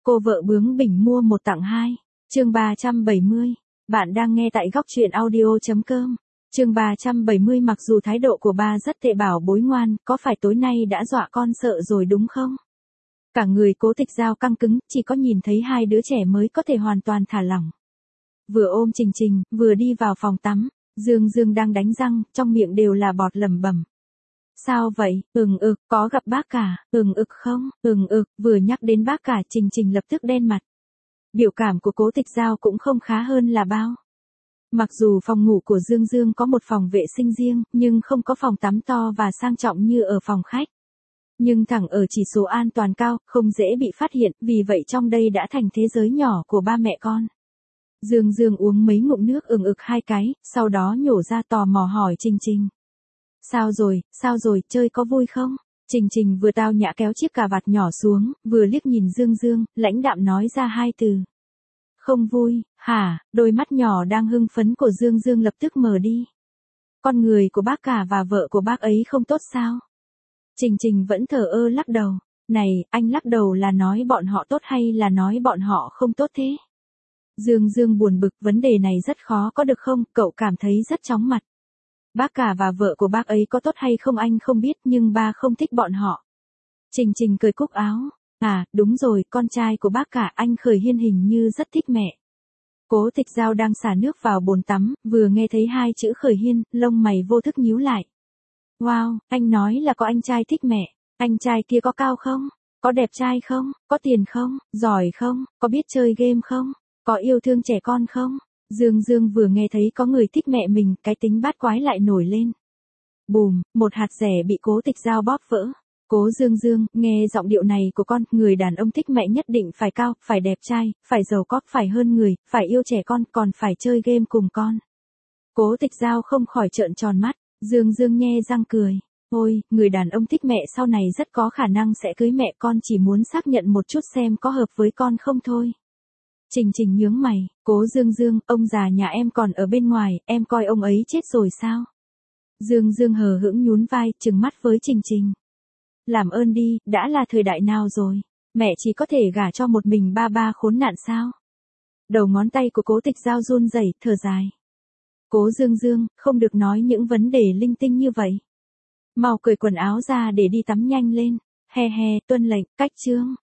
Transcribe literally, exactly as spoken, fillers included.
Cô vợ bướng bỉnh mua một tặng hai. Chương ba trăm bảy mươi. Bạn đang nghe tại góc truyện audio chấm com. Chương ba trăm bảy mươi. Mặc dù thái độ của ba rất tệ bảo bối ngoan, có phải tối nay đã dọa con sợ rồi đúng không? Cả người Cố Tịch Giao căng cứng, chỉ có nhìn thấy hai đứa trẻ mới có thể hoàn toàn thả lỏng. Vừa ôm Trình Trình, vừa đi vào phòng tắm, Dương Dương đang đánh răng, trong miệng đều là bọt lẩm bẩm. Sao vậy? Ừm ực, có gặp bác cả, ừm ực không? Ừm ực, vừa nhắc đến bác cả Trình Trình lập tức đen mặt. Biểu cảm của Cố Tịch Giao cũng không khá hơn là bao. Mặc dù phòng ngủ của Dương Dương có một phòng vệ sinh riêng, nhưng không có phòng tắm to và sang trọng như ở phòng khách. Nhưng thẳng ở chỉ số an toàn cao, không dễ bị phát hiện, vì vậy trong đây đã thành thế giới nhỏ của ba mẹ con. Dương Dương uống mấy ngụm nước ừng ực hai cái, sau đó nhổ ra tò mò hỏi Trình Trình. Sao rồi, sao rồi, chơi có vui không? Trình Trình vừa tao nhã kéo chiếc cà vạt nhỏ xuống, vừa liếc nhìn Dương Dương, lãnh đạm nói ra hai từ. Không vui, hả? Đôi mắt nhỏ đang hưng phấn của Dương Dương lập tức mở đi. Con người của bác cả và vợ của bác ấy không tốt sao? Trình Trình vẫn thờ ơ lắc đầu. Này, anh lắc đầu là nói bọn họ tốt hay là nói bọn họ không tốt thế? Dương Dương buồn bực, vấn đề này rất khó có được không, cậu cảm thấy rất chóng mặt. Bác cả và vợ của bác ấy có tốt hay không anh không biết, nhưng ba không thích bọn họ. Trình Trình cười cúc áo. À, đúng rồi, con trai của bác cả anh Khởi Hiên hình như rất thích mẹ. Cố Tịch Giao đang xả nước vào bồn tắm, vừa nghe thấy hai chữ Khởi Hiên, lông mày vô thức nhíu lại. Wow, anh nói là có anh trai thích mẹ. Anh trai kia có cao không? Có đẹp trai không? Có tiền không? Giỏi không? Có biết chơi game không? Có yêu thương trẻ con không? Dương Dương vừa nghe thấy có người thích mẹ mình, cái tính bát quái lại nổi lên. Bùm, một hạt rẻ bị Cố Tịch Giao bóp vỡ. Cố Dương Dương, nghe giọng điệu này của con, người đàn ông thích mẹ nhất định phải cao, phải đẹp trai, phải giàu có, phải hơn người, phải yêu trẻ con, còn phải chơi game cùng con. Cố Tịch Giao không khỏi trợn tròn mắt, Dương Dương nhe răng cười. Ôi, người đàn ông thích mẹ sau này rất có khả năng sẽ cưới mẹ, con chỉ muốn xác nhận một chút xem có hợp với con không thôi. Trình Trình nhướng mày, Cố Dương Dương, ông già nhà em còn ở bên ngoài, em coi ông ấy chết rồi sao? Dương Dương hờ hững nhún vai, trừng mắt với Trình Trình. Làm ơn đi, đã là thời đại nào rồi? Mẹ chỉ có thể gả cho một mình ba ba khốn nạn sao? Đầu ngón tay của Cố Tịch Giao run rẩy, thở dài. Cố Dương Dương, không được nói những vấn đề linh tinh như vậy. Mau cởi quần áo ra để đi tắm nhanh lên. He he, tuân lệnh, cách chương.